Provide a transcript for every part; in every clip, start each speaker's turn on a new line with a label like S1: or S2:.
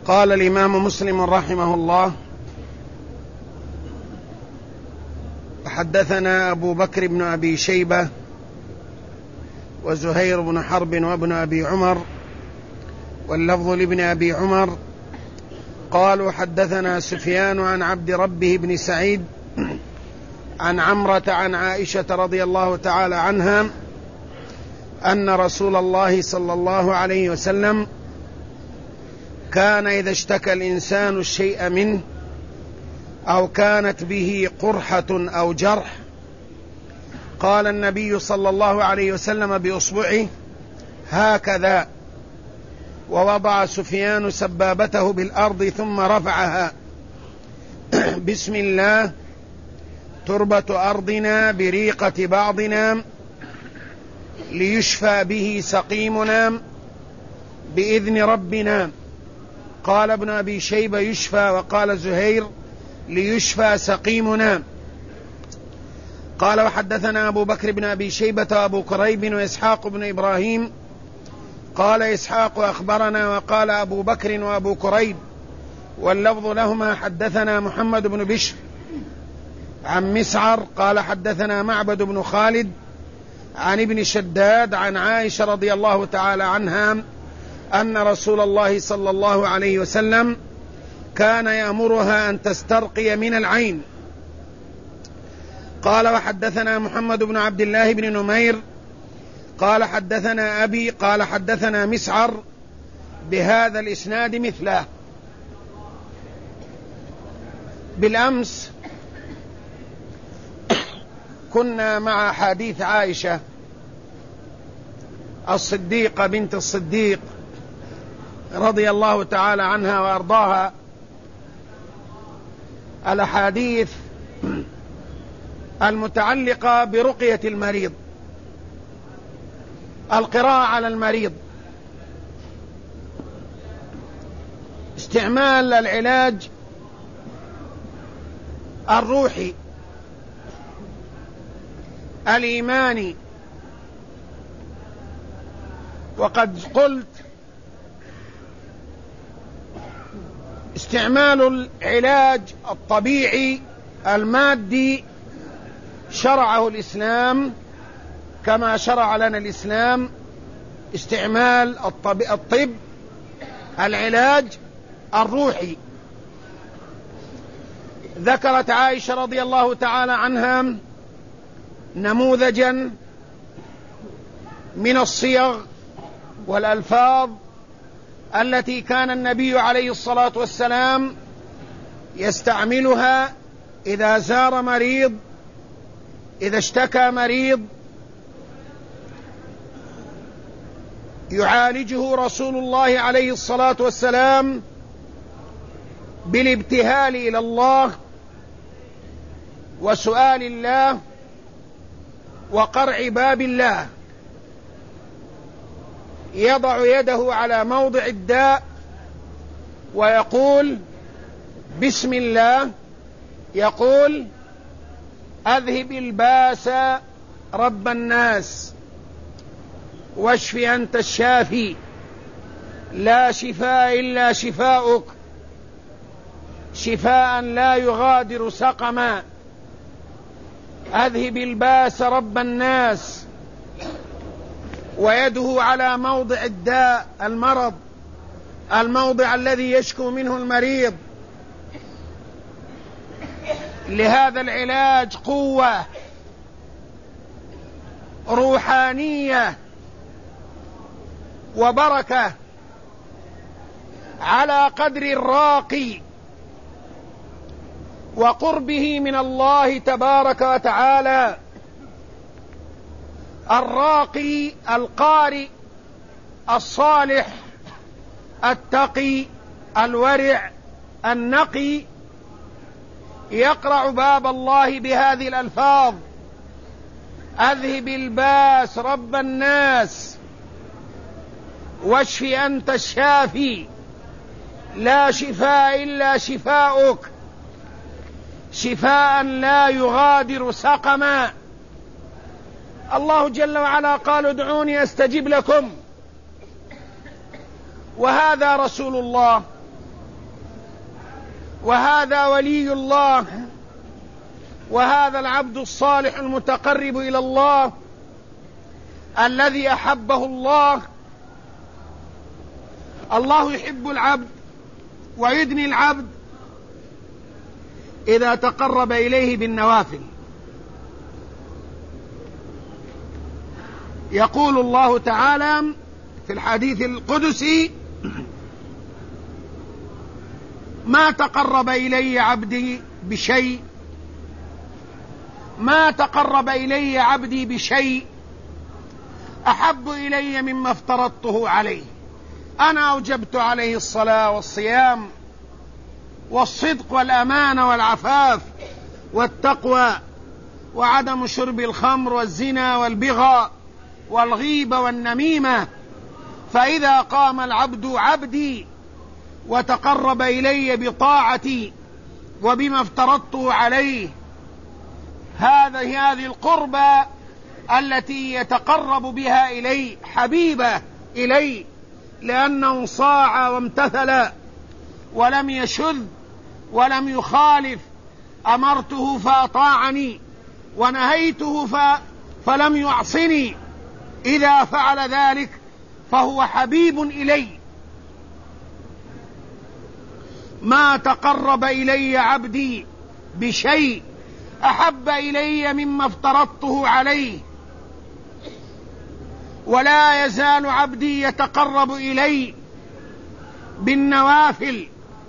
S1: قال الإمام مسلم رحمه الله: حدثنا أبو بكر بن أبي شيبة وزهير بن حرب وابن أبي عمر، واللفظ لابن أبي عمر، قالوا: حدثنا سفيان عن عبد ربه بن سعيد عن عمرة عن عائشة رضي الله تعالى عنها أن رسول الله صلى الله عليه وسلم كان إذا اشتكى الإنسان الشيء منه أو كانت به قرحة أو جرح قال النبي صلى الله عليه وسلم بإصبعه هكذا، ووضع سفيان سبابته بالأرض ثم رفعها: بسم الله، تربة أرضنا بريقة بعضنا ليشفى به سقيمنا بإذن ربنا. قال ابن أبي شيبة: يشفى، وقال زهير: ليشفى سقيمنا. قال: وحدثنا أبو بكر بن أبي شيبة وأبو كريب وإسحاق بن إبراهيم. قال إسحاق: أخبرنا. وقال أبو بكر وأبو كريب واللفظ لهما: حدثنا محمد بن بشر عن مسعر قال: حدثنا معبد بن خالد عن ابن شداد عن عائشة رضي الله تعالى عنها أن رسول الله صلى الله عليه وسلم كان يأمرها أن تسترقي من العين. قال: وحدثنا محمد بن عبد الله بن نمير قال: حدثنا أبي قال: حدثنا مسعر بهذا الإسناد مثله. بالأمس كنا مع حديث عائشة الصديقة بنت الصديق رضي الله تعالى عنها وأرضاها، الأحاديث المتعلقة برقية المريض، القراءة على المريض، استعمال العلاج الروحي الإيماني. وقد قلت استعمال العلاج الطبيعي المادي شرعه الإسلام كما شرع لنا الإسلام استعمال الطب العلاج الروحي. ذكرت عائشة رضي الله تعالى عنها نموذجا من الصيغ والألفاظ التي كان النبي عليه الصلاة والسلام يستعملها إذا زار مريض، إذا اشتكى مريض يعالجه رسول الله عليه الصلاة والسلام بالابتهال إلى الله وسؤال الله وقرع باب الله. يضع يده على موضع الداء ويقول بسم الله، يقول أذهب الباس رب الناس واشف أنت الشافي لا شفاء إلا شفاؤك شفاء لا يغادر سقما. أذهب الباس رب الناس، ويده على موضع الداء، المرض، الموضع الذي يشكو منه المريض. لهذا العلاج قوة روحانية وبركة على قدر الراقي وقربه من الله تبارك وتعالى. الراقي القارئ الصالح التقي الورع النقي يقرع باب الله بهذه الألفاظ: أذهب الباس رب الناس واشف أنت الشافي لا شفاء إلا شفاؤك شفاء لا يغادر سقما. الله جل وعلا قال: ادعوني أستجب لكم. وهذا رسول الله وهذا ولي الله، وهذا العبد الصالح المتقرب إلى الله الذي أحبه الله. الله يحب العبد ويدني العبد إذا تقرب إليه بالنوافل. يقول الله تعالى في الحديث القدسي: ما تقرب إلي عبدي بشيء، ما تقرب إلي عبدي بشيء أحب إلي مما افترضته عليه. أنا أوجبت عليه الصلاة والصيام والصدق والأمانة والعفاف والتقوى وعدم شرب الخمر والزنا والبغى والغيبة والنميمة. فإذا قام العبد عبدي وتقرب إلي بطاعتي وبما افترضته عليه، هذه القربة التي يتقرب بها إلي حبيبة إلي، لأنه صاع وامتثل ولم يشذ ولم يخالف. أمرته فأطاعني ونهيته فلم يعصني. إذا فعل ذلك فهو حبيب إلي. ما تقرب إلي عبدي بشيء أحب إلي مما افترضته عليه، ولا يزال عبدي يتقرب إلي بالنوافل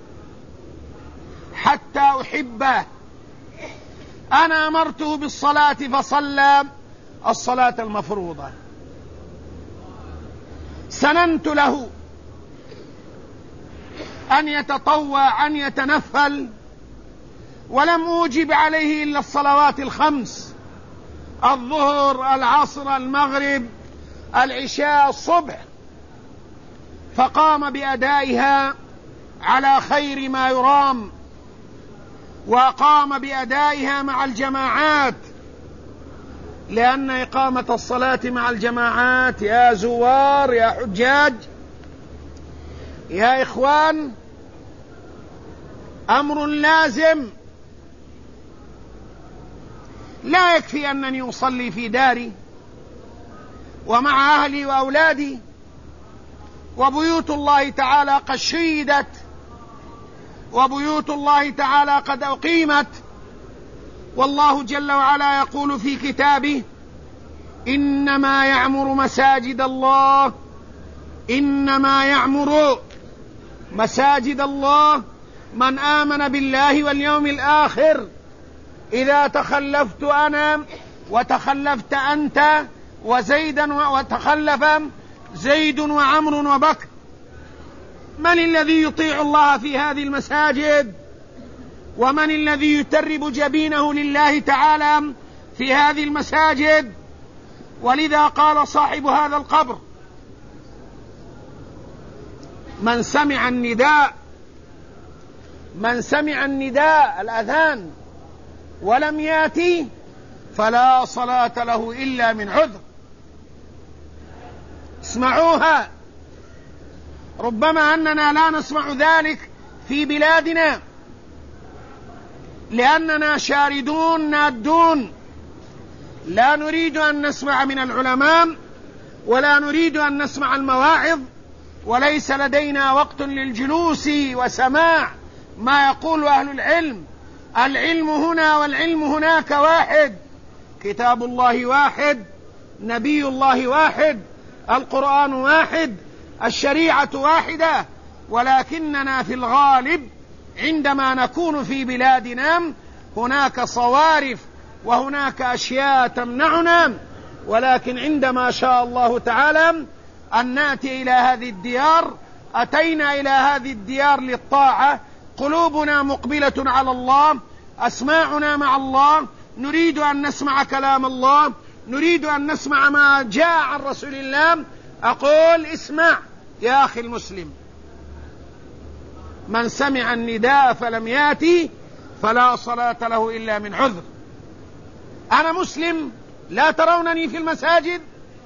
S1: حتى أحبه. أنا أمرته بالصلاة فصلى الصلاة المفروضة، سننت له أن يتطوع أن يتنفل، ولم أوجب عليه إلا الصلوات الخمس: الظهر، العصر، المغرب، العشاء، الصبح، فقام بأدائها على خير ما يرام، وقام بأدائها مع الجماعات، لأن إقامة الصلاة مع الجماعات يا زوار يا حجاج يا إخوان أمر لازم. لا يكفي أنني أصلي في داري ومع أهلي وأولادي، وبيوت الله تعالى قد شيدت، وبيوت الله تعالى قد أقيمت. والله جل وعلا يقول في كتابه: إنما يعمر مساجد الله، إنما يعمر مساجد الله من آمن بالله واليوم الآخر. إذا تخلفت أنا وتخلفت أنت وزيدا وتخلف زيد وعمر وبكر، من الذي يطيع الله في هذه المساجد؟ ومن الذي يترب جبينه لله تعالى في هذه المساجد؟ ولذا قال صاحب هذا القبر: من سمع النداء الأذان ولم يأتي فلا صلاة له إلا من عذر. اسمعوها. ربما أننا لا نسمع ذلك في بلادنا لأننا شاردون نادون، لا نريد أن نسمع من العلماء ولا نريد أن نسمع المواعظ، وليس لدينا وقت للجلوس وسماع ما يقول أهل العلم. العلم هنا والعلم هناك واحد، كتاب الله واحد، نبي الله واحد، القرآن واحد، الشريعة واحدة. ولكننا في الغالب عندما نكون في بلادنا هناك صوارف وهناك أشياء تمنعنا، ولكن عندما شاء الله تعالى أن نأتي إلى هذه الديار أتينا إلى هذه الديار للطاعة، قلوبنا مقبلة على الله، أسماعنا مع الله، نريد أن نسمع كلام الله، نريد أن نسمع ما جاء عن رسول الله. أقول: اسمع يا أخي المسلم، من سمع النداء فلم يأتي فلا صلاة له إلا من عذر. أنا مسلم، لا ترونني في المساجد؟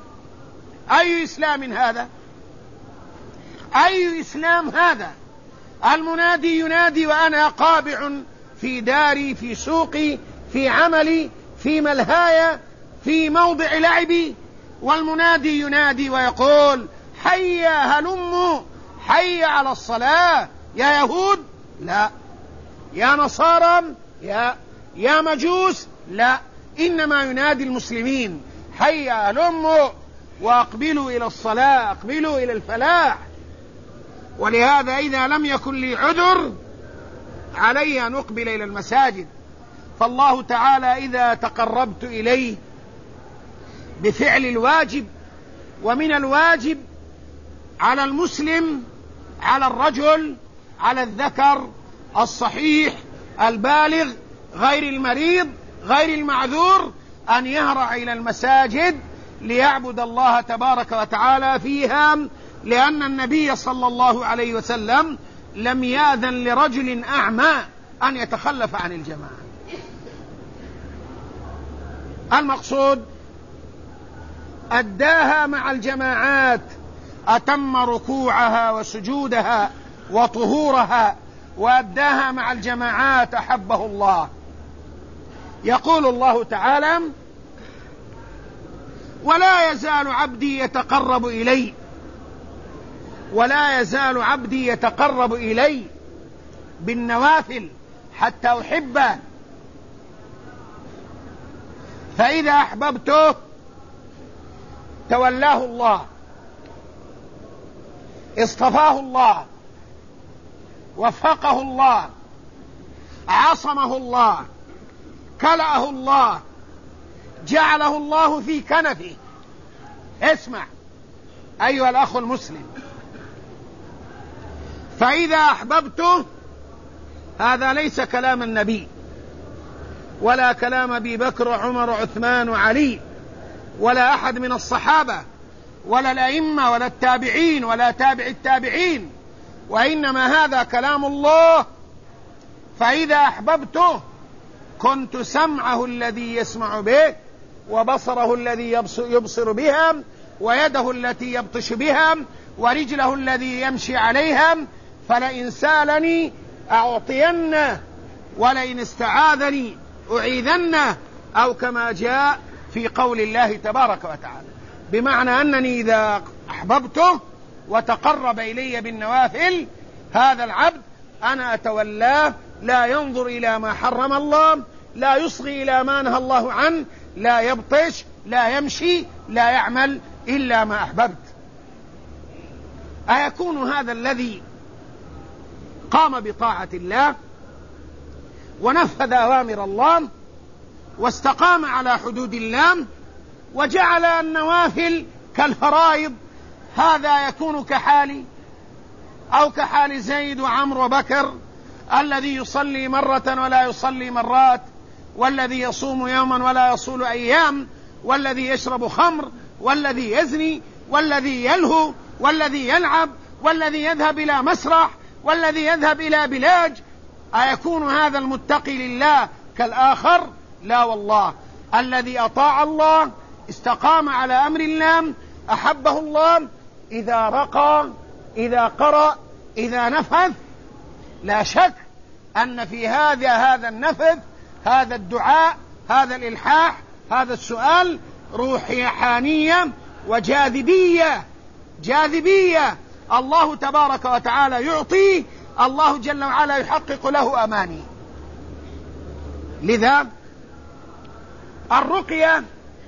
S1: أي إسلام هذا؟ أي إسلام هذا؟ المنادي ينادي وأنا قابع في داري، في سوقي، في عملي، في ملهاي، في موضع لعبي، والمنادي ينادي ويقول حيا هلموا، حي على الصلاة. يا يهود لا، يا نصارى لا، يا مجوس لا، إنما ينادي المسلمين حيا هلموا وأقبلوا إلى الصلاة، أقبلوا إلى الفلاح. ولهذا إذا لم يكن لي عذر علي أن أقبل إلى المساجد. فالله تعالى إذا تقربت إليه بفعل الواجب، ومن الواجب على المسلم، على الرجل، على الذكر الصحيح البالغ غير المريض غير المعذور، أن يهرع إلى المساجد ليعبد الله تبارك وتعالى فيها، لأن النبي صلى الله عليه وسلم لم يأذن لرجل أعمى أن يتخلف عن الجماعة. المقصود أداها مع الجماعات، أتم ركوعها وسجودها وطهورها، وأداها مع الجماعات أحبه الله. يقول الله تعالى ولا يزال عبدي يتقرب إلي، ولا يزال عبدي يتقرب إلي بالنوافل حتى أحبه، فإذا أحببته تولاه الله، اصطفاه الله، وفقه الله، عصمه الله، كلأه الله، جعله الله في كنفه. اسمع أيها الأخ المسلم، فإذا أحببته، هذا ليس كلام النبي ولا كلام أبي بكر وعمر وعثمان وعلي ولا أحد من الصحابة ولا الأئمة ولا التابعين ولا تابع التابعين، وإنما هذا كلام الله. فإذا أحببته كنت سمعه الذي يسمع به، وبصره الذي يبصر بها، ويده التي يبطش بها، ورجله الذي يمشي عليها، فلئن سالني أعطينه، ولئن استعاذني أعيذنه، أو كما جاء في قول الله تبارك وتعالى، بمعنى أنني إذا أحببته وتقرب إلي بالنوافل هذا العبد أنا أتولاه، لا ينظر إلى ما حرم الله، لا يصغي إلى ما نهى الله عنه، لا يبطش، لا يمشي، لا يعمل إلا ما أحببت. أيكون هذا الذي قام بطاعة الله ونفذ أوامر الله واستقام على حدود الله وجعل النوافل كالفرائض، هذا يكون كحالي أو كحال زيد وعمر وبكر، الذي يصلي مرة ولا يصلي مرات، والذي يصوم يوما ولا يصول أيام، والذي يشرب خمر، والذي يزني، والذي يلهو، والذي يلعب، والذي يذهب إلى مسرح، والذي يذهب إلى بلاج. أيكون هذا المتقي لله كالآخر؟ لا والله، الذي أطاع الله، استقام على أمر الله، أحبه الله، إذا رقى، إذا قرأ، إذا نفذ، لا شك أن في هذا النفذ، هذا الدعاء، هذا الإلحاح، هذا السؤال روحانية وجاذبية، جاذبية. الله تبارك وتعالى يعطيه، الله جل وعلا يحقق له أماني. لذا الرقية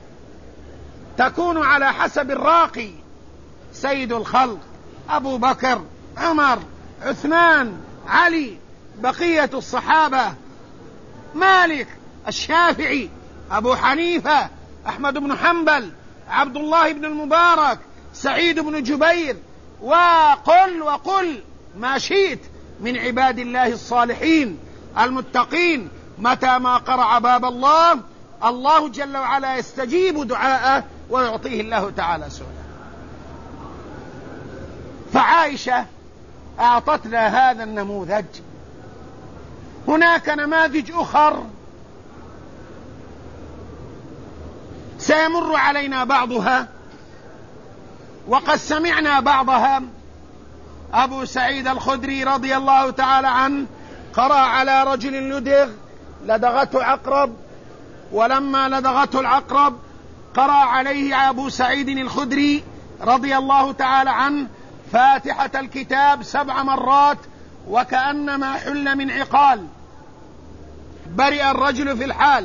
S1: تكون على حسب الراقي، سيد الخلق أبو بكر، عمر، عثمان، علي، بقية الصحابة، مالك، الشافعي، أبو حنيفة، أحمد بن حنبل، عبد الله بن المبارك، سعيد بن جبير، وقل ما شئت من عباد الله الصالحين المتقين. متى ما قرع باب الله، الله جل وعلا يستجيب دعاءه ويعطيه الله تعالى سؤاله. فعائشة أعطتنا هذا النموذج. هناك نماذج أخر سيمر علينا بعضها، وقد سمعنا بعضها، أبو سعيد الخدري رضي الله تعالى عنه قرأ على رجل لدغ لدغته عقرب، ولما لدغته العقرب قرأ عليه أبو سعيد الخدري رضي الله تعالى عنه فاتحة الكتاب 7 مرات وكأنما حل من عقال، برئ الرجل في الحال.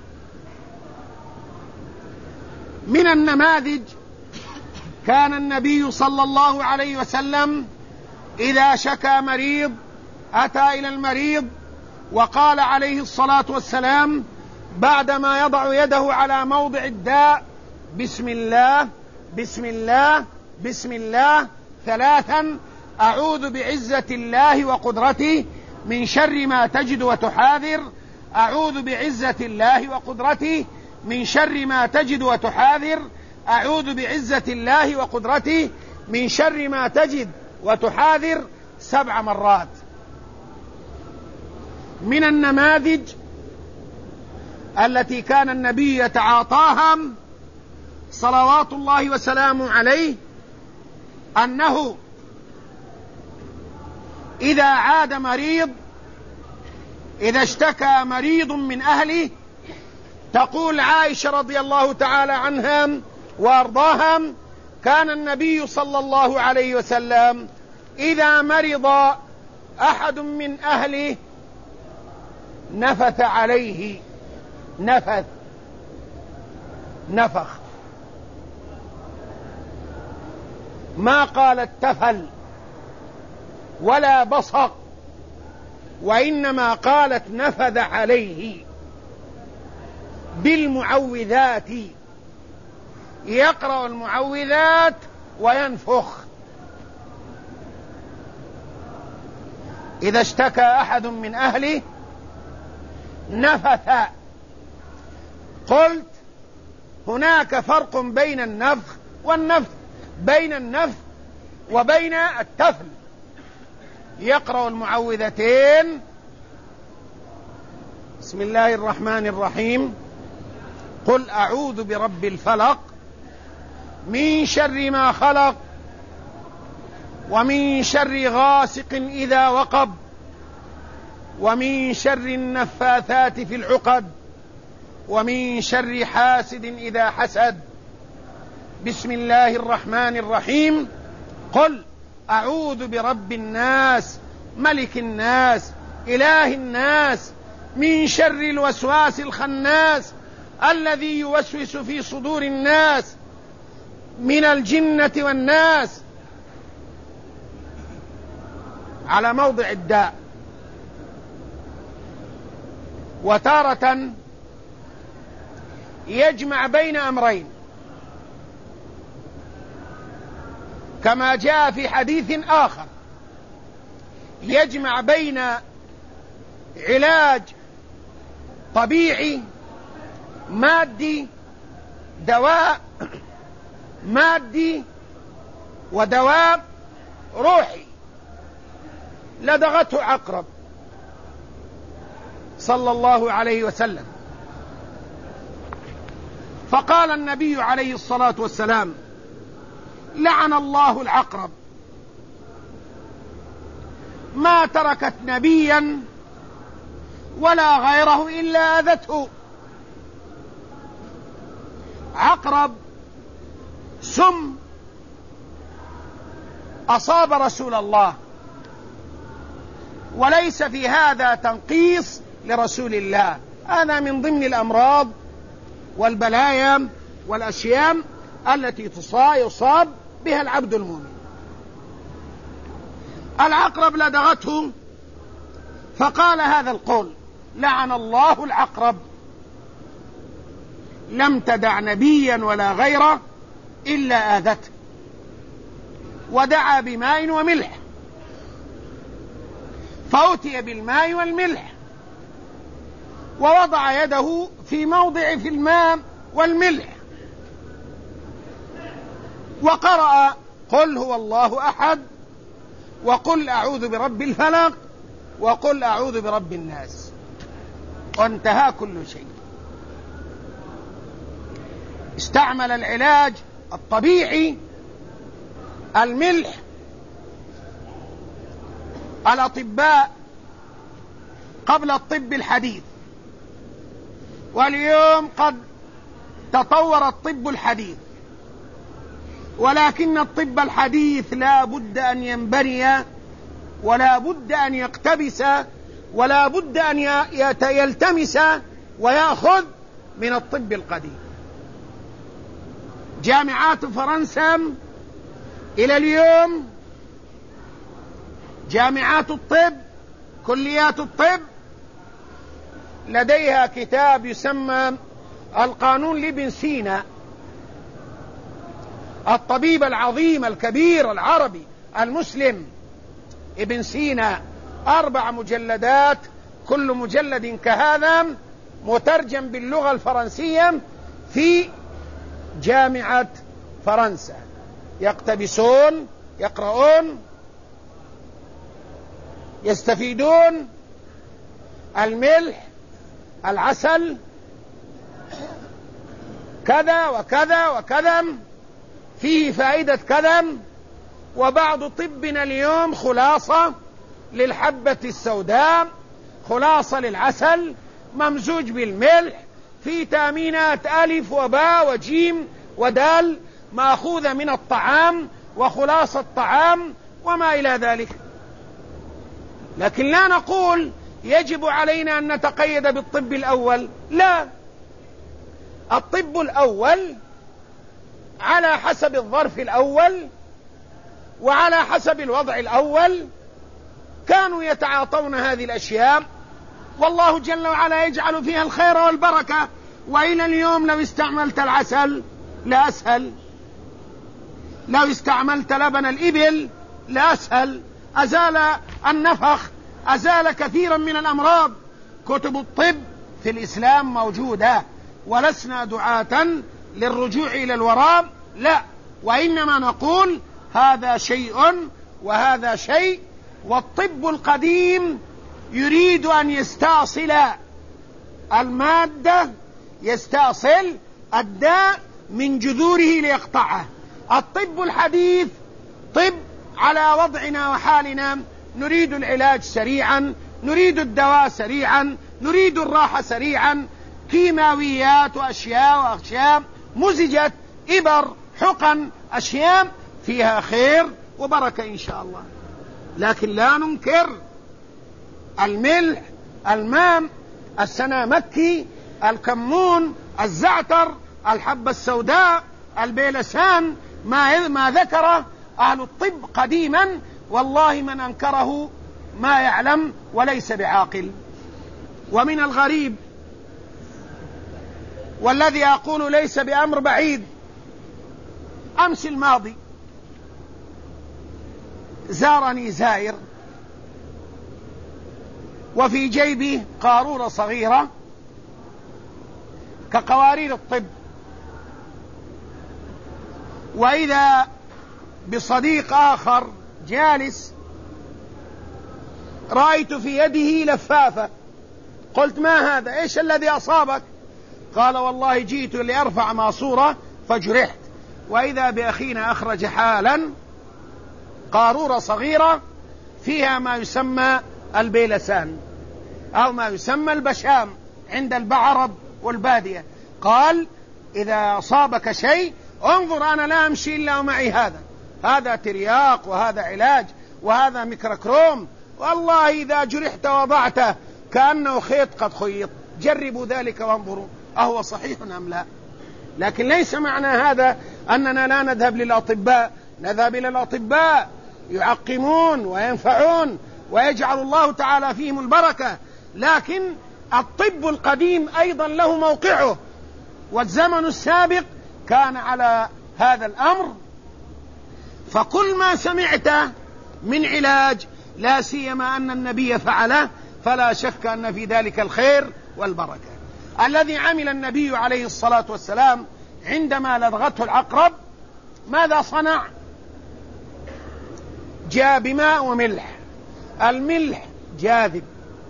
S1: من النماذج كان النبي صلى الله عليه وسلم إذا شكى مريض أتى إلى المريض وقال عليه الصلاة والسلام بعدما يضع يده على موضع الداء: بسم الله بسم الله بسم الله 3، أعوذ بعزة الله وقدرته من شر ما تجد وتحاذر، أعوذ بعزة الله وقدرته من شر ما تجد وتحاذر، أعوذ بعزة الله وقدرته من شر ما تجد وتحاذر 7 مرات. من النماذج التي كان النبي يتعاطاها صلوات الله وسلامه عليه أنه إذا عاد مريض، إذا اشتكى مريض من أهله، تقول عائشة رضي الله تعالى عنها وأرضاها: كان النبي صلى الله عليه وسلم إذا مرض أحد من أهله نفث عليه، نفخ، ما قالت تفل ولا بصق، وإنما قالت نفذ عليه بالمعوذات، يقرأ المعوذات وينفخ. إذا اشتكى أحد من أهله نفث. قلت هناك فرق بين النفخ والنفث، بين النفث وبين التفل. يقرأ المعوذتين: بسم الله الرحمن الرحيم، قل أعوذ برب الفلق من شر ما خلق ومن شر غاسق إذا وقب ومن شر النفاثات في العقد ومن شر حاسد إذا حسد. بسم الله الرحمن الرحيم، قل أعوذ برب الناس ملك الناس إله الناس من شر الوسواس الخناس الذي يوسوس في صدور الناس من الجنة والناس، على موضع الداء. وتارة يجمع بين أمرين كما جاء في حديث آخر، يجمع بين علاج طبيعي مادي، دواء مادي، ودواء روحي. لدغته عقرب صلى الله عليه وسلم، فقال النبي عليه الصلاة والسلام: لعن الله العقرب، ما تركت نبيا ولا غيره إلا أذته. عقرب سم أصاب رسول الله، وليس في هذا تنقيص لرسول الله، هذا من ضمن الأمراض والبلايا والأشياء التي يصاب بها العبد المؤمن. العقرب لدغته فقال هذا القول: لعن الله العقرب، لم تدع نبيا ولا غيره إلا آذته. ودعا بماء وملح، فأتي بالماء والملح، ووضع يده في موضع في الماء والملح، وقرأ: قل هو الله أحد، وقل أعوذ برب الفلق، وقل أعوذ برب الناس، وانتهى كل شيء. استعمل العلاج الطبيعي الملح الأطباء قبل الطب الحديث، واليوم قد تطور الطب الحديث، ولكن الطب الحديث لا بد أن ينبني ولا بد أن يقتبس ولا بد أن يلتمس ويأخذ من الطب القديم. جامعات فرنسا إلى اليوم، جامعات الطب، كليات الطب، لديها كتاب يسمى القانون لابن سينا، الطبيب العظيم الكبير العربي المسلم ابن سينا، 4 مجلدات، كل مجلد كهذا، مترجم باللغة الفرنسية في جامعة فرنسا، يقتبسون، يقرؤون، يستفيدون. الملح، العسل، كذا وكذا وكذا، فيه فائدة كذا. وبعض طبنا اليوم خلاصة للحبة السوداء، خلاصة للعسل ممزوج بالملح، في تامينات ألف وباء وجيم ودال مأخوذة من الطعام وخلاصة الطعام وما إلى ذلك. لكن لا نقول يجب علينا أن نتقيد بالطب الأول، لا، الطب الأول على حسب الظرف الأول وعلى حسب الوضع الأول كانوا يتعاطون هذه الأشياء، والله جل وعلا يجعل فيها الخير والبركة. وإلى اليوم لو استعملت العسل لا أسهل، لو استعملت لبن الإبل لا أسهل، أزال النفخ، أزال كثيرا من الأمراض. كتب الطب في الإسلام موجودة، ولسنا دعاة للرجوع إلى الوراء، لا، وإنما نقول هذا شيء وهذا شيء. والطب القديم يريد أن يستأصل المادة، يستأصل الداء من جذوره ليقطعه. الطب الحديث طب على وضعنا وحالنا، نريد العلاج سريعا، نريد الدواء سريعا، نريد الراحة سريعا، كيماويات وأشياء مزجت، إبر، حقن، أشياء فيها خير وبركة إن شاء الله. لكن لا ننكر الملح، المام، السنامكي، الكمون، الزعتر، الحبة السوداء، البيلسان، ما ذكره أهل الطب قديما، والله من أنكره ما يعلم وليس بعاقل. ومن الغريب، والذي أقول ليس بأمر بعيد، أمس الماضي زارني زائر وفي جيبه قارورة صغيرة كقوارير الطب، وإذا بصديق آخر جالس رأيت في يده لفافة، قلت ما هذا؟ إيش الذي أصابك؟ قال والله جئت لأرفع ماسورة فجرحت. وإذا بأخينا أخرج حالا قارورة صغيرة فيها ما يسمى البيلسان أو ما يسمى البشام عند البعرب والبادية. قال إذا أصابك شيء انظر، أنا لا أمشي إلا ومعي هذا ترياق، وهذا علاج، وهذا ميكروكروم، والله إذا جرحت وضعته كأنه خيط قد خيط. جربوا ذلك وانظروا أهو صحيح أم لا. لكن ليس معنى هذا أننا لا نذهب للأطباء، نذهب إلى الأطباء يعقمون وينفعون ويجعل الله تعالى فيهم البركة. لكن الطب القديم أيضا له موقعه، والزمن السابق كان على هذا الأمر. فكل ما سمعت من علاج، لا سيما أن النبي فعله، فلا شك أن في ذلك الخير والبركة. الذي عمل النبي عليه الصلاة والسلام عندما لدغته العقرب ماذا صنع؟ جاء بماء وملح. الملح جاذب،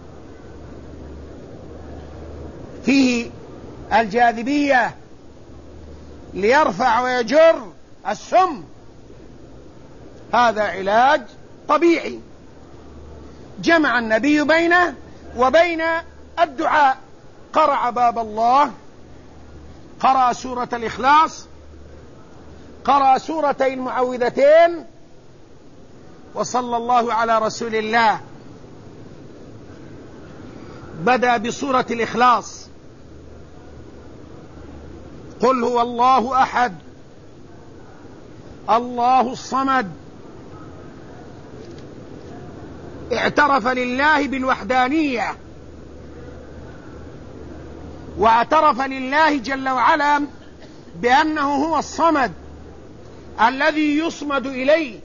S1: فيه الجاذبية ليرفع ويجر السم، هذا علاج طبيعي. جمع النبي بينه وبين الدعاء، قرع باب الله، قرأ سورة الإخلاص، قرأ سورتي المعوذتين، وصلى الله على رسول الله. بدأ بسورة الإخلاص: قل هو الله أحد الله الصمد. اعترف لله بالوحدانية، واعترف لله جل وعلا بأنه هو الصمد الذي يصمد إليه،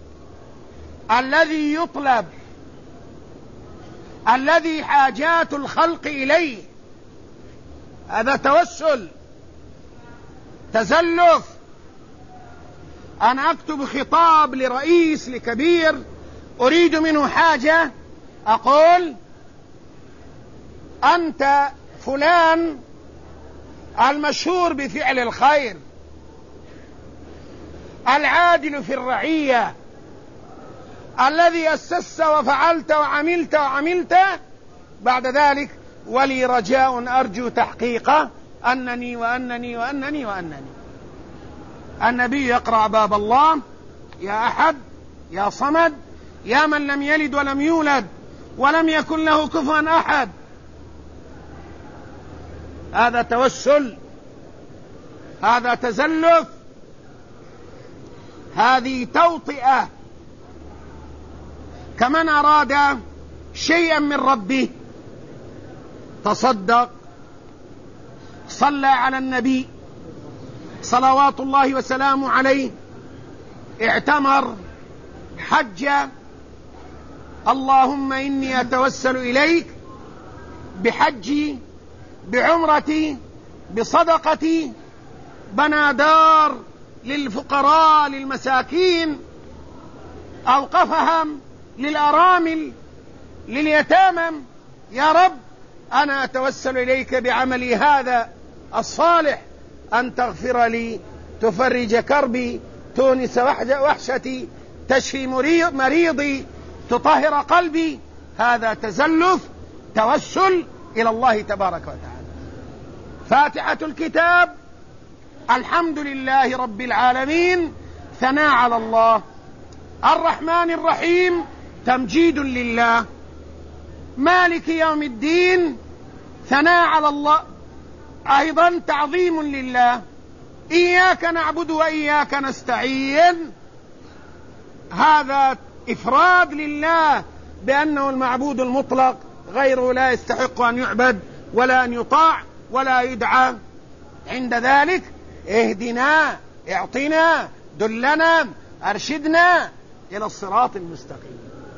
S1: الذي يطلب، الذي حاجات الخلق إليه. هذا توسل، تزلف. أنا أكتب خطاب لرئيس لكبير أريد منه حاجة، أقول: أنت فلان المشهور بفعل الخير، العادل في الرعية، الذي أسست وفعلت وعملت. بعد ذلك: ولي رجاء أرجو تحقيقه أنني وأنني وأنني وأنني. النبي يقرأ باب الله: يا أحد، يا صمد، يا من لم يلد ولم يولد ولم يكن له كفوا أحد. هذا توسل، هذا تزلف، هذه توطئة. كمن أراد شيئا من ربه تصدق، صلى على النبي صلوات الله وسلامه عليه، اعتمر، حج. اللهم إني أتوسل إليك بحجي، بعمرتي، بصدقتي. بنى دار للفقراء للمساكين، أوقفها للأرامل لليتامى. يا رب، أنا أتوسل إليك بعملي هذا الصالح أن تغفر لي، تفرج كربي، تونس وحشتي، تشفي مريضي، تطهر قلبي. هذا تزلف، توسل إلى الله تبارك وتعالى. فاتحة الكتاب: الحمد لله رب العالمين، ثناء على الله. الرحمن الرحيم، تمجيد لله. مالك يوم الدين، ثناء على الله، أيضا تعظيم لله. إياك نعبد وإياك نستعين، هذا إفراد لله بأنه المعبود المطلق، غيره لا يستحق أن يعبد ولا أن يطاع ولا يدعى. عند ذلك: اهدنا، اعطنا، دلنا، أرشدنا إلى الصراط المستقيم.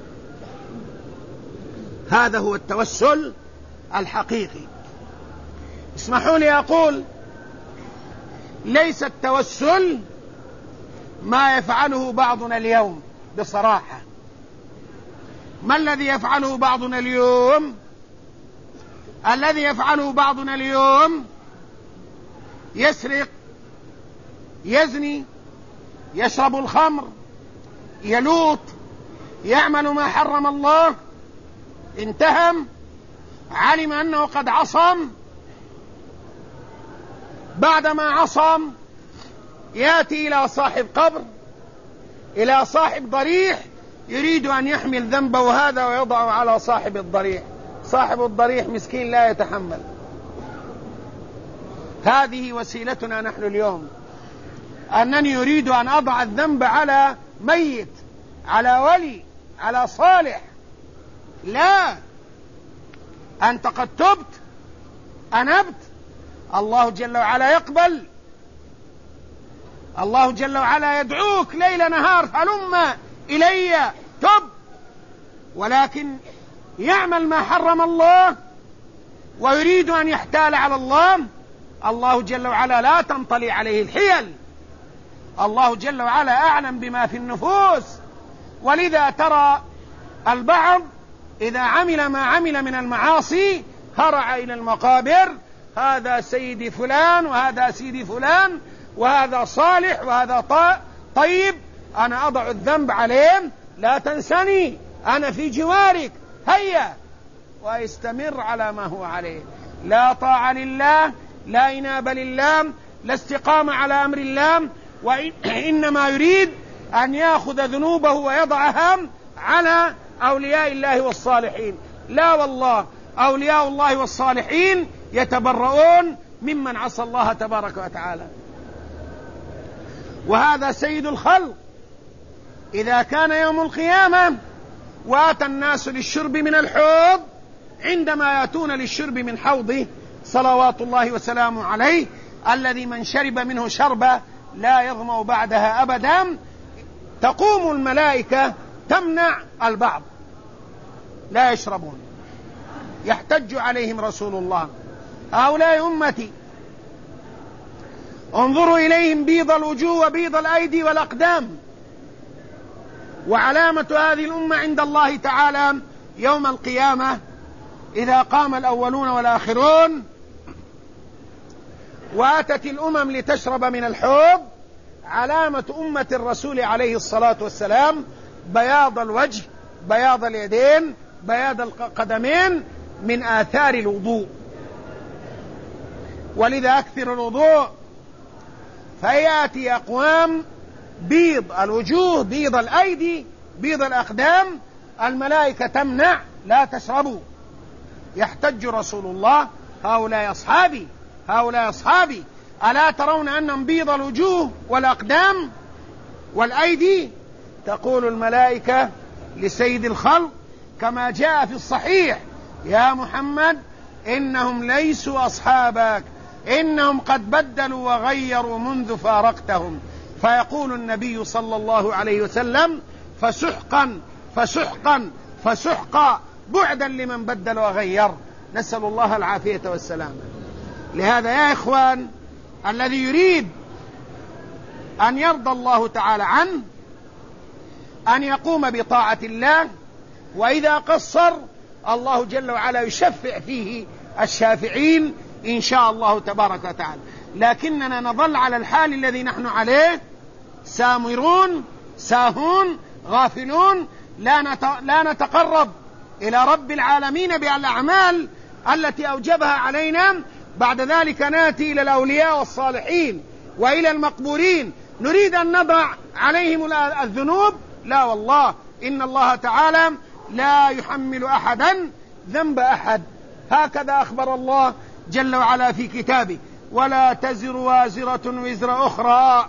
S1: هذا هو التوسل الحقيقي. اسمحوا لي أقول: ليس التوسل ما يفعله بعضنا اليوم بصراحة. ما الذي يفعله بعضنا اليوم؟ الذي يفعله بعضنا اليوم: يسرق، يزني، يشرب الخمر، يلوط، يعمل ما حرم الله، انتهم، علم أنه قد عصم. بعدما عصم يأتي إلى صاحب قبر، إلى صاحب ضريح، يريد أن يحمل ذنبه هذا ويضعه على صاحب الضريح. صاحب الضريح مسكين لا يتحمل. هذه وسيلتنا نحن اليوم، أنني أريد أن أضع الذنب على ميت، على ولي، على صالح. لا، أنت قد تبت، أنبت، الله جل وعلا يقبل. الله جل وعلا يدعوك ليل نهار: هلم إلي، تب. ولكن يعمل ما حرم الله ويريد أن يحتال على الله، الله جل وعلا لا تنطلي عليه الحيل. الله جل وعلا أعلم بما في النفوس. ولذا ترى البعض إذا عمل ما عمل من المعاصي هرع إلى المقابر: هذا سيدي فلان، وهذا سيدي فلان، وهذا صالح، وهذا طيب، أنا أضع الذنب عليه، لا تنسني، أنا في جوارك، هيا، ويستمر على ما هو عليه. لا طاعة لله، لا إنابة لله، لا استقامة على أمر الله، وإنما يريد أن يأخذ ذنوبه ويضعها على أولياء الله والصالحين. لا والله، أولياء الله والصالحين يتبرؤون ممن عصى الله تبارك وتعالى. وهذا سيد الخلق. إذا كان يوم القيامة وأتى الناس للشرب من الحوض، عندما يأتون للشرب من حوضه صلوات الله وسلامه عليه، الذي من شرب منه شربة لا يظمأ بعدها أبدا، تقوم الملائكة تمنع البعض لا يشربون. يحتج عليهم رسول الله: هؤلاء أمتي، انظروا إليهم بيض الوجوه وبيض الأيدي والأقدام. وعلامة هذه الأمة عند الله تعالى يوم القيامة إذا قام الأولون والآخرون واتت الأمم لتشرب من الحوض، علامة أمة الرسول عليه الصلاة والسلام بياض الوجه، بياض اليدين، بياض القدمين، من آثار الوضوء. ولذا أكثر الوضوء. فيأتي أقوام بيض الوجوه، بيض الأيدي، بيض الأقدام، الملائكة تمنع: لا تشربوا. يحتج رسول الله: هؤلاء أصحابي، هؤلاء أصحابي، ألا ترون أنهم بيض الوجوه والأقدام والأيدي؟ تقول الملائكة لسيد الخلق كما جاء في الصحيح: يا محمد، إنهم ليسوا أصحابك، إنهم قد بدلوا وغيروا منذ فارقتهم. فيقول النبي صلى الله عليه وسلم: فسحقا فسحقا فسحقا، بعدا لمن بدل وغير. نسأل الله العافية والسلامة. لهذا يا إخوان، الذي يريد أن يرضى الله تعالى عنه أن يقوم بطاعة الله، وإذا قصر الله جل وعلا يشفع فيه الشافعين إن شاء الله تبارك وتعالى. لكننا نظل على الحال الذي نحن عليه، سامرون ساهون غافلون، لا نتقرب إلى رب العالمين بالأعمال التي أوجبها علينا. بعد ذلك نأتي إلى الأولياء والصالحين وإلى المقبورين، نريد أن نضع عليهم الذنوب. لا والله، إن الله تعالى لا يحمل أحدا ذنب أحد. هكذا أخبر الله جل وعلا في كتابه: ولا تزر وازرة وزر أخرى،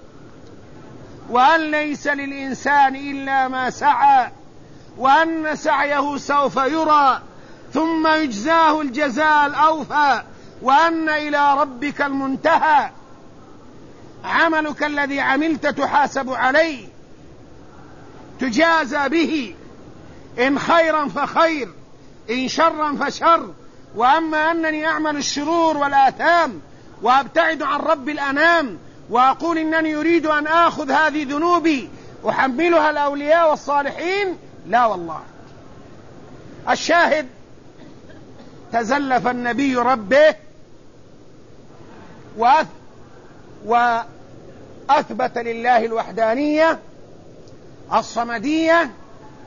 S1: وأن ليس للإنسان إلا ما سعى، وأن سعيه سوف يرى، ثم يجزاه الجزاء الأوفى، وأن إلى ربك المنتهى. عملك الذي عملت تحاسب عليه، تجازى به، إن خيرا فخير، إن شرا فشر. وأما أنني أعمل الشرور والآثام وأبتعد عن رب الأنام وأقول إنني يريد أن آخذ هذه ذنوبي أحملها الأولياء والصالحين، لا والله. الشاهد: تزلف النبي ربه وأثبت لله الوحدانية الصمدية،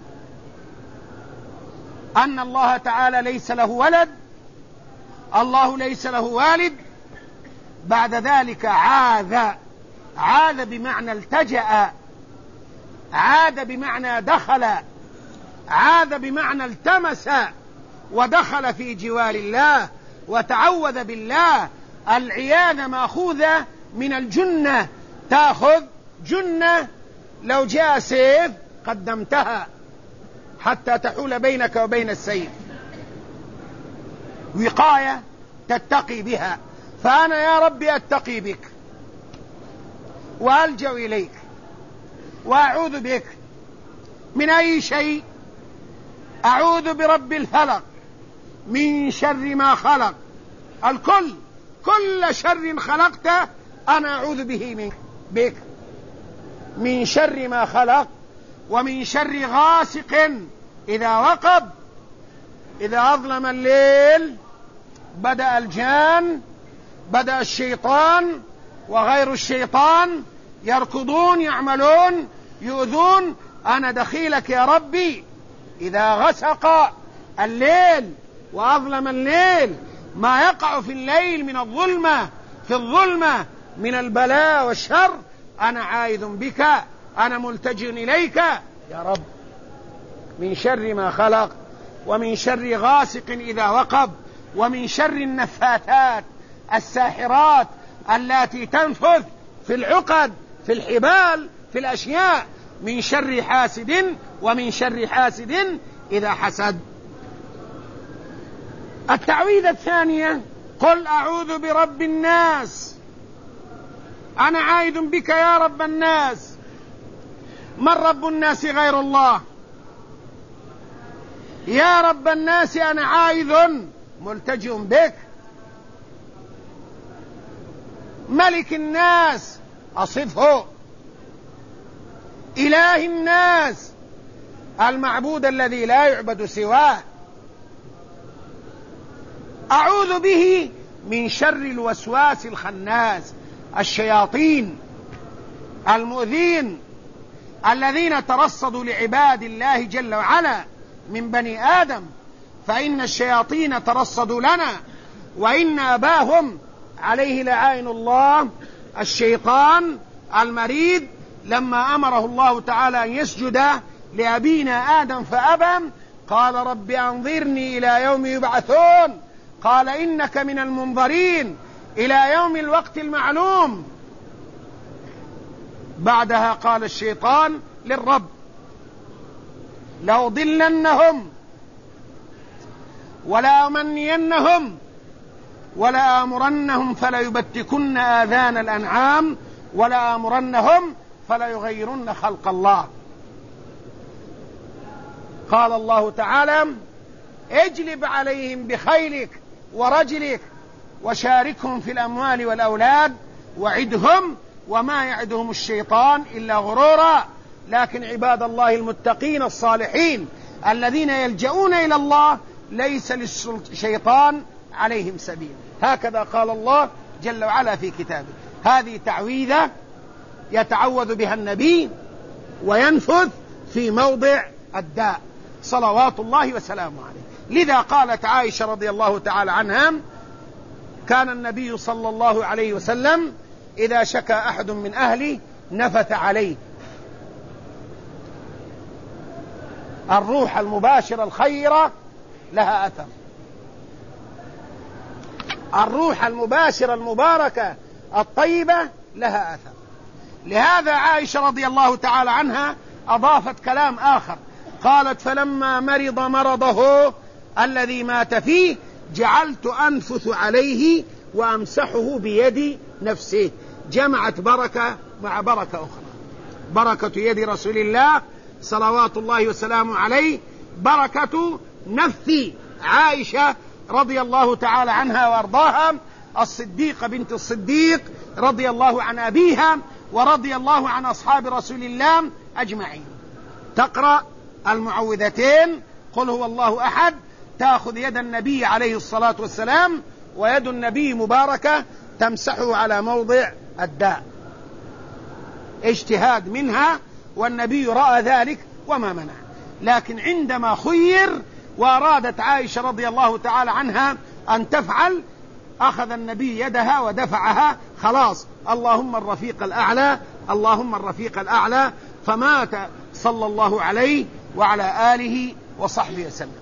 S1: أن الله تعالى ليس له ولد، الله ليس له والد. بعد ذلك عاذ بمعنى التجأ، عاد بمعنى دخل، عاذ بمعنى التمس ودخل في جوار الله وتعوذ بالله. العياذة مأخوذة من الجنة، تأخذ جنة، لو جاء سيف قدمتها حتى تحول بينك وبين السيف، وقاية تتقي بها. فأنا يا ربي أتقي بك وألجأ إليك وأعوذ بك من أي شيء. أعوذ برب الفلق من شر ما خلق. كل شر خلقته أنا أعوذ به بك، من شر ما خلق، ومن شر غاسق إذا وقب، إذا أظلم الليل، بدأ الجان، بدأ الشيطان وغير الشيطان يركضون، يعملون، يؤذون. أنا دخيلك يا ربي إذا غسق الليل وأظلم الليل ما يقع في الليل من الظلمة من البلاء والشر، أنا عائذ بك، أنا ملتجئ إليك يا رب من شر ما خلق، ومن شر غاسق إذا وقب، ومن شر النفاثات الساحرات التي تنفث في العقد، في الحبال، في الأشياء، من شر حاسد، ومن شر حاسد إذا حسد. التعويذة الثانية: قل أعوذ برب الناس، أنا عائذ بك يا رب الناس. من رب الناس غير الله؟ يا رب الناس أنا عائذ ملتجئ بك. ملك الناس أصفه، إله الناس المعبود الذي لا يعبد سواه، أعوذ به من شر الوسواس الخناس، الشياطين المؤذين الذين ترصدوا لعباد الله جل وعلا من بني آدم، فإن الشياطين ترصدوا لنا، وإن أباهم عليه لعائن الله الشيطان المريد لما أمره الله تعالى أن يسجد لأبينا آدم فأبى، قال رب أنظرني إلى يوم يبعثون، قال إنك من المنظرين إلى يوم الوقت المعلوم. بعدها قال الشيطان للرب لأضلنهم ولأمنينهم ولآمرنهم فليبتكن آذان الأنعام ولآمرنهم فليغيرن خلق الله. قال الله تعالى اجلب عليهم بخيلك ورجلك وشاركهم في الأموال والأولاد وعدهم وما يعدهم الشيطان إلا غرورا. لكن عباد الله المتقين الصالحين الذين يلجؤون إلى الله ليس للشيطان عليهم سبيل. هكذا قال الله جل وعلا في كتابه. هذه تعويذة يتعوذ بها النبي وينفذ في موضع الداء صلوات الله وسلامه عليه. لذا قالت عائشة رضي الله تعالى عنها كان النبي صلى الله عليه وسلم إذا شكى أحد من أهله نفث عليه الروح المباشرة الخيرة لها أثر، الروح المباشرة المباركة الطيبة لها أثر. لهذا عائشة رضي الله تعالى عنها أضافت كلام آخر، قالت فلما مرض مرضه الذي مات فيه جعلت أنفث عليه وأمسحه بيد نفسه. جمعت بركة مع بركة أخرى، بركة يد رسول الله صلوات الله وسلامه عليه، بركة نفث عائشة رضي الله تعالى عنها وأرضاها الصديقة بنت الصديق رضي الله عن أبيها ورضي الله عن أصحاب رسول الله أجمعين. تقرأ المعوذتين قل هو الله أحد، تأخذ يد النبي عليه الصلاة والسلام ويد النبي مباركة تمسحه على موضع الداء، اجتهاد منها والنبي رأى ذلك وما منع. لكن عندما خير وأرادت عائشة رضي الله تعالى عنها أن تفعل أخذ النبي يدها ودفعها، خلاص اللهم الرفيق الأعلى اللهم الرفيق الأعلى، فمات صلى الله عليه وعلى آله وصحبه وسلم.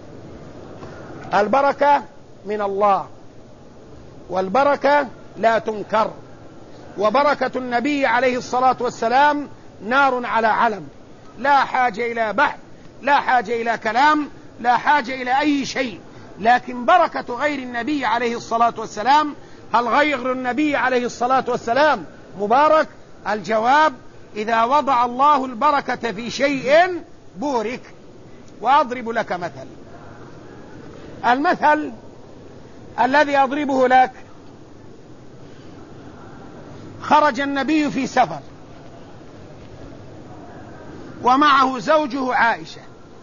S1: البركة من الله والبركة لا تنكر، وبركة النبي عليه الصلاة والسلام نار على علم، لا حاجة إلى بحث، لا حاجة إلى كلام، لا حاجة إلى أي شيء. لكن بركة غير النبي عليه الصلاة والسلام، هل غير النبي عليه الصلاة والسلام مبارك؟ الجواب إذا وضع الله البركة في شيء بورك. وأضرب لك مثل، المثل الذي أضربه لك، خرج النبي في سفر ومعه زوجه عائشة،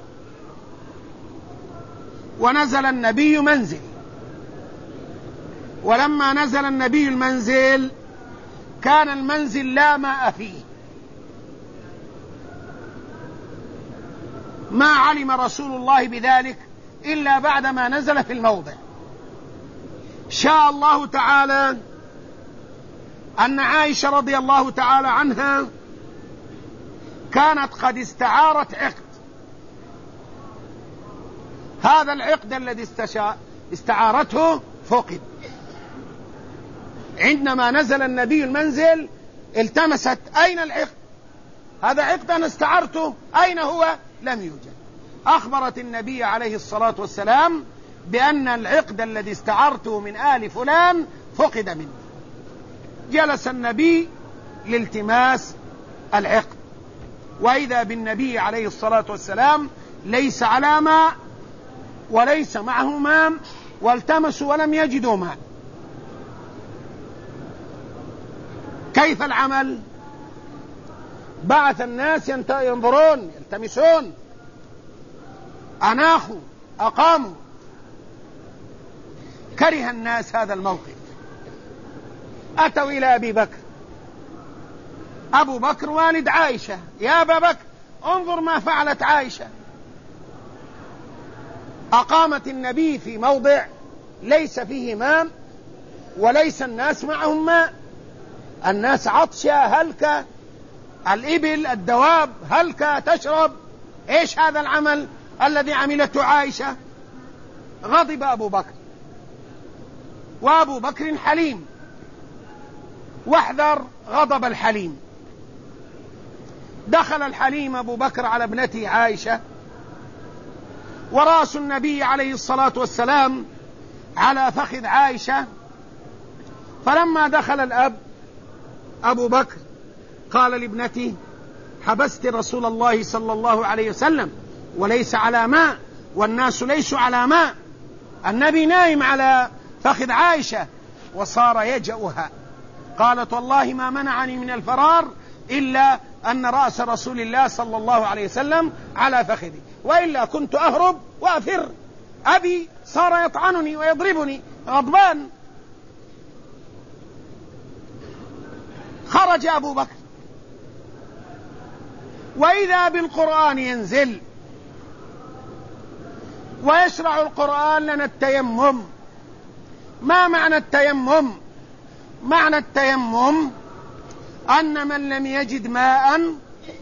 S1: ونزل النبي منزل، ولما نزل النبي المنزل كان المنزل لا ماء فيه، ما علم رسول الله بذلك إلا بعدما نزل في الموضع. شاء الله تعالى أن عائشة رضي الله تعالى عنها كانت قد استعارت عقد. هذا العقد الذي استعارته فقد. عندما نزل النبي المنزل التمست أين العقد، هذا عقد أنا استعرته أين هو؟ لم يوجد. أخبرت النبي عليه الصلاة والسلام بأن العقد الذي استعرته من آل فلان فقد منه. جلس النبي لالتماس العقد، وإذا بالنبي عليه الصلاة والسلام ليس على ماء وليس معه ماء، والتمسوا ولم يجدوا ماء. كيف العمل؟ بعث الناس ينظرون يلتمسون، أناخوا أقاموا. كره الناس هذا الموقف، أتوا إلى أبي بكر. أبو بكر والد عائشة، يا أبا بكر انظر ما فعلت عائشة. أقامت النبي في موضع ليس فيه ماء وليس الناس معهم ماء، الناس عطشة هلك، الإبل الدواب هلك تشرب. إيش هذا العمل الذي عملته عائشة؟ غضب أبو بكر، وأبو بكر حليم، واحذر غضب الحليم. دخل الحليم أبو بكر على ابنته عائشة، ورأس النبي عليه الصلاة والسلام على فخذ عائشة. فلما دخل الأب أبو بكر قال لابنته: حبست رسول الله صلى الله عليه وسلم وليس على ماء والناس ليسوا على ماء، النبي نايم على فخذ عائشة وصار يجأها. قالت: والله ما منعني من الفرار إلا أن رأس رسول الله صلى الله عليه وسلم على فخذي، وإلا كنت أهرب وأفر، أبي صار يطعنني ويضربني غضبان. خرج أبو بكر، وإذا بالقرآن ينزل ويشرع القرآن لنا التيمم. ما معنى التيمم؟ معنى التيمم أن من لم يجد ماء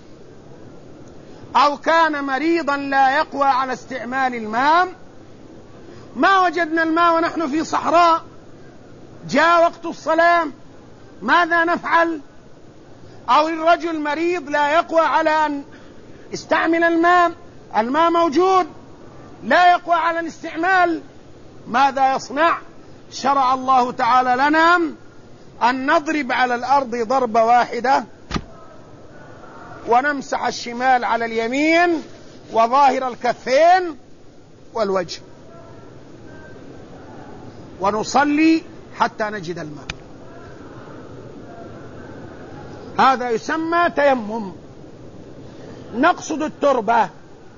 S1: أو كان مريضا لا يقوى على استعمال الماء، ما وجدنا الماء ونحن في صحراء، جاء وقت الصلاة، ماذا نفعل؟ أو الرجل مريض لا يقوى على أن يستعمل الماء، الماء موجود لا يقوى على الاستعمال، ماذا يصنع؟ شرع الله تعالى لنا أن نضرب على الأرض ضربة واحدة، ونمسح الشمال على اليمين وظاهر الكفين والوجه، ونصلي حتى نجد الماء. هذا يسمى تيمم. نقصد التربة.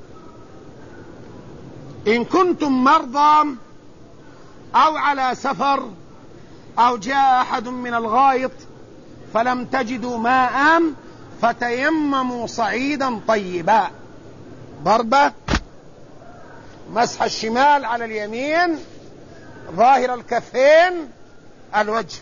S1: إن كنتم مرضى أو على سفر أو جاء أحد من الغائط فلم تجدوا ماء فتيمموا صعيدا طيبا، ضربة، مسح الشمال على اليمين، ظاهر الكفين، الوجه.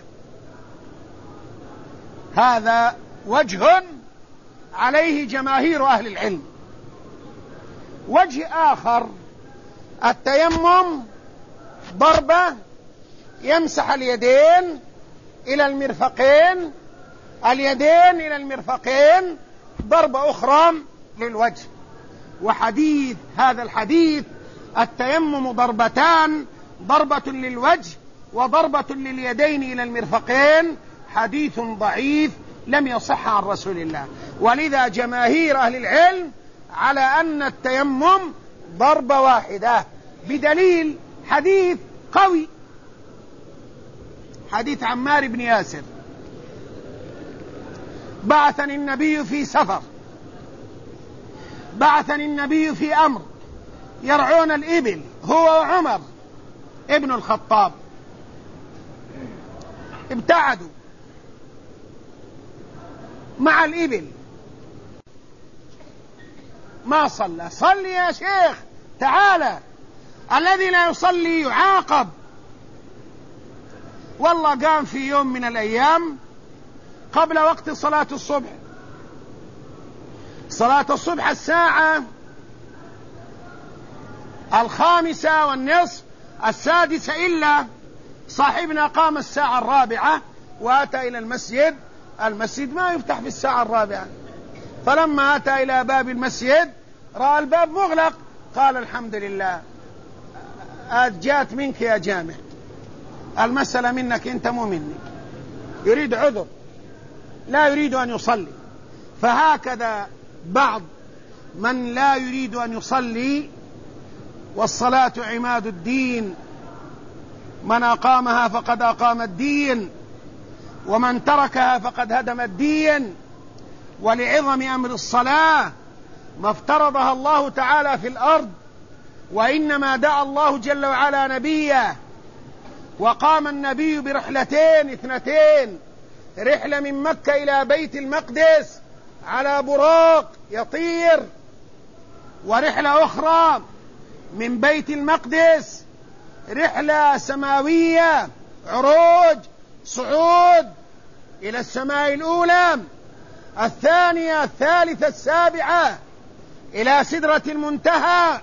S1: هذا وجه عليه جماهير أهل العلم. وجه آخر: التيمم ضربة يمسح اليدين إلى المرفقين، اليدين إلى المرفقين، ضربة أخرى للوجه. وحديث هذا الحديث التيمم ضربتان، ضربة للوجه وضربة لليدين إلى المرفقين، حديث ضعيف لم يصح عن رسول الله. ولذا جماهير أهل العلم على أن التيمم ضربة واحدة، بدليل حديث قوي، حديث عمار بن ياسر: بعثني النبي في سفر، بعثني النبي في أمر يرعون الإبل هو وعمر ابن الخطاب، ابتعدوا مع الإبل ما صلى. صل يا شيخ تعالى، الذي لا يصلي يعاقب. والله قام في يوم من الأيام قبل وقت صلاة الصبح، صلاة الصبح الساعة 5:30 6 إلا صاحبنا قام الساعة 4 وأتى إلى المسجد. المسجد ما يفتح في الساعة 4، فلما أتى إلى باب المسجد رأى الباب مغلق، قال الحمد لله جاءت منك يا جامع، المسألة منك أنت مو مني. يريد عذر، لا يريد أن يصلي. فهكذا بعض من لا يريد أن يصلي، والصلاة عماد الدين، من أقامها فقد أقام الدين، ومن تركها فقد هدم الدين. ولعظم أمر الصلاة ما افترضها الله تعالى في الأرض، وإنما دعا الله جل وعلا نبيه، وقام النبي برحلتين 2، رحلة من مكة إلى بيت المقدس على براق يطير، ورحلة أخرى من بيت المقدس رحلة سماوية، عروج صعود إلى السماء الأولى، الثانية الثالثة السابعة إلى سدرة المنتهى،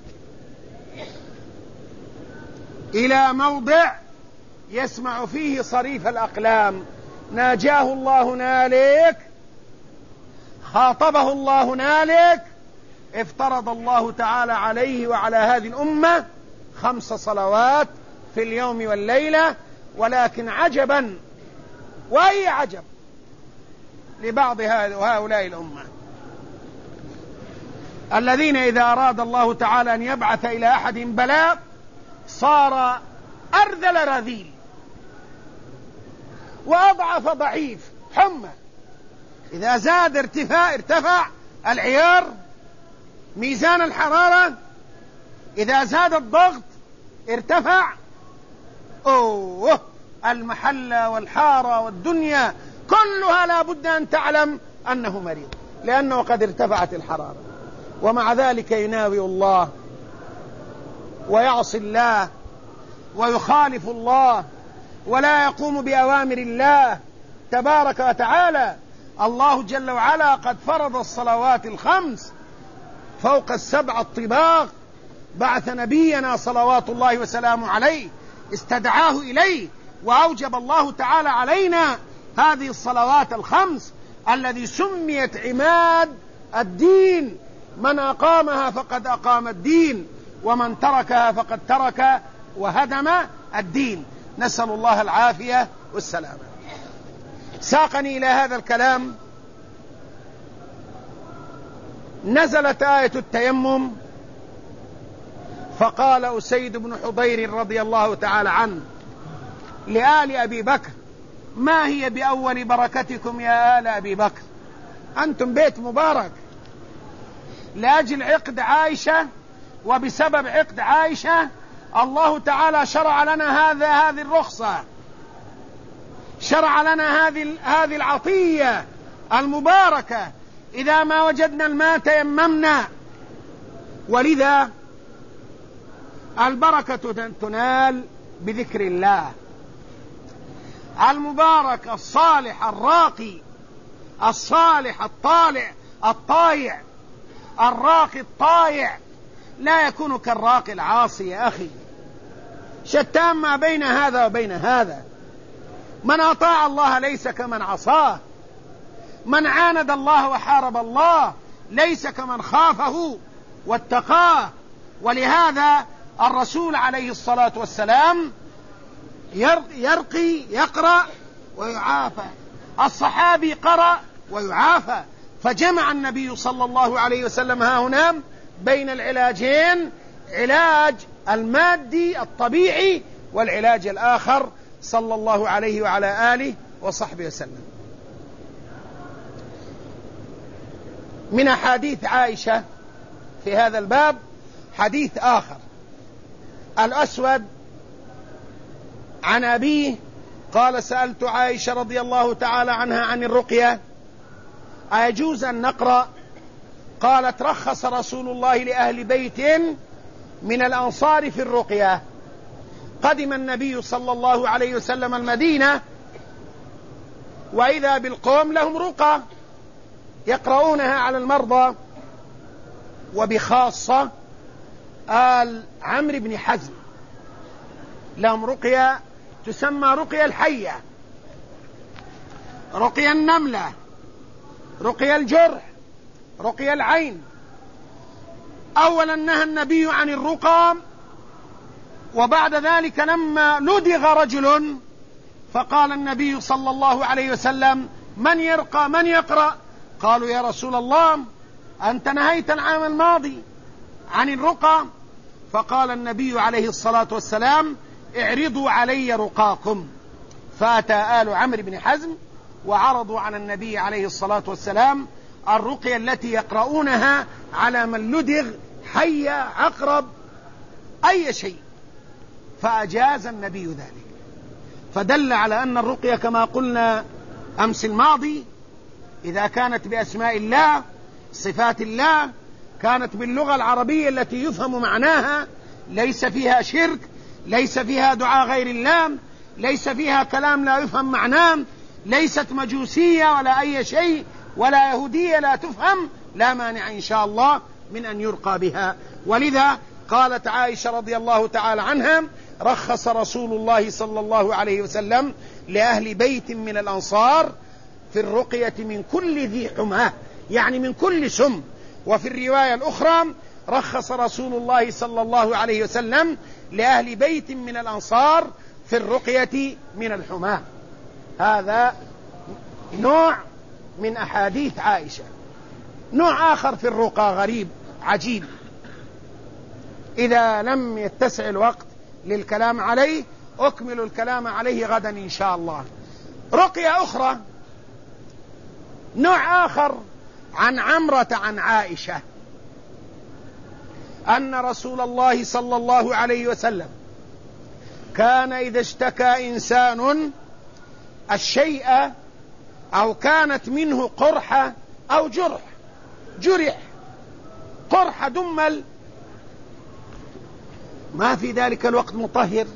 S1: إلى موضع يسمع فيه صريف الأقلام. ناجاه الله هنالك، خاطبه الله هنالك، افترض الله تعالى عليه وعلى هذه الأمة 5 صلوات في اليوم والليلة. ولكن عجبا وأي عجب لبعض هؤلاء الأمة الذين إذا أراد الله تعالى أن يبعث إلى أحد بلاء صار أرذل رذيل وأضعف ضعيف حمى. إذا زاد ارتفع العيار، ميزان الحرارة، إذا زاد الضغط ارتفع، المحلة والحارة والدنيا كلها لا بد أن تعلم أنه مريض، لأنه قد ارتفعت الحرارة. ومع ذلك يناوي الله ويعصي الله ويخالف الله ولا يقوم بأوامر الله تبارك وتعالى. الله جل وعلا قد فرض الصلوات 5 فوق 7 الطباق. بعث نبينا صلوات الله وسلامه عليه، استدعاه إليه، وأوجب الله تعالى علينا هذه الصلوات 5 الذي سميت عماد الدين. من أقامها فقد أقام الدين، ومن تركها فقد ترك وهدم الدين. نسأل الله العافية والسلامة. ساقني إلى هذا الكلام، نزلت آية التيمم، فقال أسيد بن حضير رضي الله تعالى عنه لآل أبي بكر: ما هي بأول بركتكم يا آل أبي بكر؟ أنتم بيت مبارك. لأجل عقد عائشة وبسبب عقد عائشة الله تعالى شرع لنا هذه الرخصة، شرع لنا هذه العطية المباركة. إذا ما وجدنا الماء تيممنا. ولذا البركة تنال بذكر الله. المبارك الصالح الراقي، الصالح الطالع الطايع، الراقي الطايع لا يكون كالراقي العاصي يا أخي. شتان ما بين هذا وبين هذا. من أطاع الله ليس كمن عصاه، من عاند الله وحارب الله ليس كمن خافه واتقاه. ولهذا الرسول عليه الصلاة والسلام يقرأ ويعافى، الصحابي قرأ ويعافى. فجمع النبي صلى الله عليه وسلم هنا بين العلاجين، علاج المادي الطبيعي والعلاج الآخر، صلى الله عليه وعلى آله وصحبه وسلم. من أحاديث عائشة في هذا الباب حديث آخر. الأسود عن أبيه قال: سألت عائشة رضي الله تعالى عنها عن الرقية: أيجوز أن نقرأ قالت رخص رسول الله لأهل بيت من الأنصار في الرقية. قدم النبي صلى الله عليه وسلم المدينة وإذا بالقوم لهم رقى يقرؤونها على المرضى، وبخاصة آل عمرو بن حزم لهم رقية تسمى رقية الحية، رقية النملة، رقية الجرح، رقية العين. أولا نهى النبي عن الرقى، وبعد ذلك لما لدغ رجل فقال النبي صلى الله عليه وسلم: من يرقى من يقرأ؟ قالوا: يا رسول الله أنت نهيت العام الماضي عن الرقى. فقال النبي عليه الصلاة والسلام: اعرضوا علي رقاكم. فأتى آل عمرو بن حزم وعرضوا على النبي عليه الصلاة والسلام الرقية التي يقرؤونها على من لدغ، حية، عقرب، أي شيء، فأجاز النبي ذلك. فدل على أن الرقية كما قلنا أمس الماضي إذا كانت بأسماء الله، صفات الله، كانت باللغة العربية التي يفهم معناها، ليس فيها شرك، ليس فيها دعاء غير الله، ليس فيها كلام لا يفهم معناه، ليست مجوسية ولا أي شيء، ولا يهودية لا تفهم، لا مانع إن شاء الله من أن يرقى بها. ولذا قالت عائشة رضي الله تعالى عنها: رخص رسول الله صلى الله عليه وسلم لأهل بيت من الأنصار في الرقية من كل ذي حماه، يعني من كل سم. وفي الرواية الأخرى: رخص رسول الله صلى الله عليه وسلم لأهل بيت من الأنصار في الرقية من الحماه. هذا نوع من أحاديث عائشة. نوع آخر في الرقى غريب عجيب، إذا لم يتسع الوقت للكلام عليه أكمل الكلام عليه غدا إن شاء الله. رقية أخرى، نوع آخر عن عمرة عن عائشة أن رسول الله صلى الله عليه وسلم كان إذا اشتكى إنسان الشيء أو كانت منه قرحة أو جرح قرحة دمل، ما في ذلك الوقت مطهر،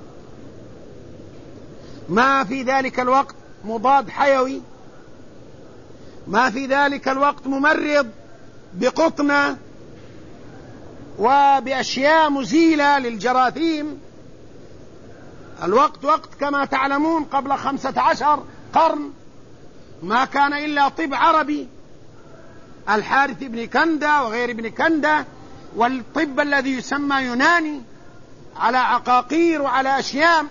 S1: ما في ذلك الوقت مضاد حيوي، ما في ذلك الوقت ممرض بقطنة وبأشياء مزيلة للجراثيم. الوقت وقت كما تعلمون قبل 15 قرن ما كان إلا طب عربي، الحارث بن كندة وغير ابن كندة، والطب الذي يسمى يوناني على عقاقير وعلى أشياء.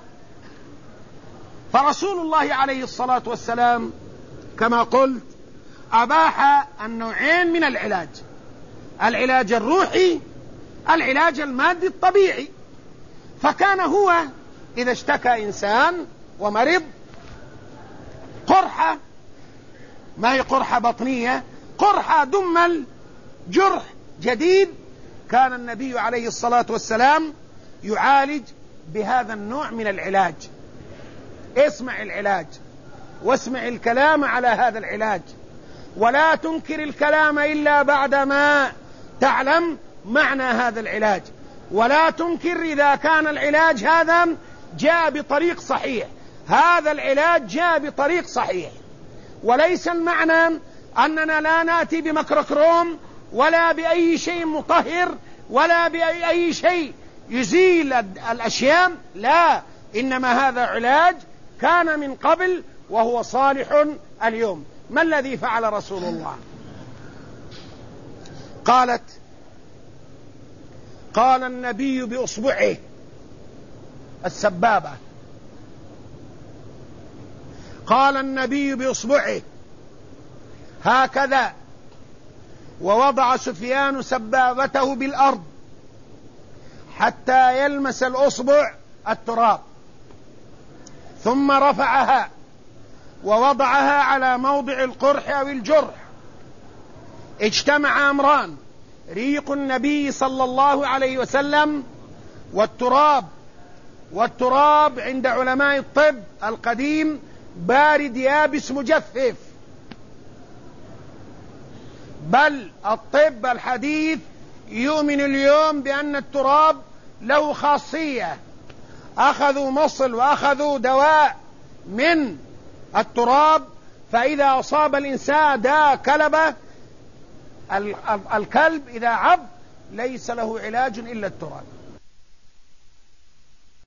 S1: فرسول الله عليه الصلاة والسلام كما قلت أباح النوعين من العلاج: العلاج الروحي، العلاج المادي الطبيعي. فكان هو إذا اشتكى إنسان ومرض قرحة، ما هي قرحة بطنية، قرحة دمل، جرح جديد، كان النبي عليه الصلاة والسلام يعالج بهذا النوع من العلاج. اسمع العلاج واسمع الكلام على هذا العلاج، ولا تنكر الكلام إلا بعدما تعلم معنى هذا العلاج، ولا تنكر إذا كان العلاج هذا جاء بطريق صحيح. هذا العلاج جاء بطريق صحيح، وليس المعنى أننا لا نأتي بميكروكروم ولا بأي شيء مطهر ولا بأي شيء يزيل الأشياء، لا، إنما هذا علاج كان من قبل وهو صالح اليوم. ما الذي فعل رسول الله؟ قال النبي بأصبعه السبابة، قال النبي بأصبعه هكذا، ووضع سفيان سبابته بالأرض حتى يلمس الأصبع التراب، ثم رفعها ووضعها على موضع القرح أو الجرح. اجتمع أمران: ريق النبي صلى الله عليه وسلم والتراب عند علماء الطب القديم بارد يابس مجفف، بل الطب الحديث يؤمن اليوم بأن التراب له خاصية. أخذوا مصل وأخذوا دواء من التراب، فإذا أصاب الإنسان داء كلبة، الكلب إذا عض ليس له علاج إلا التراب.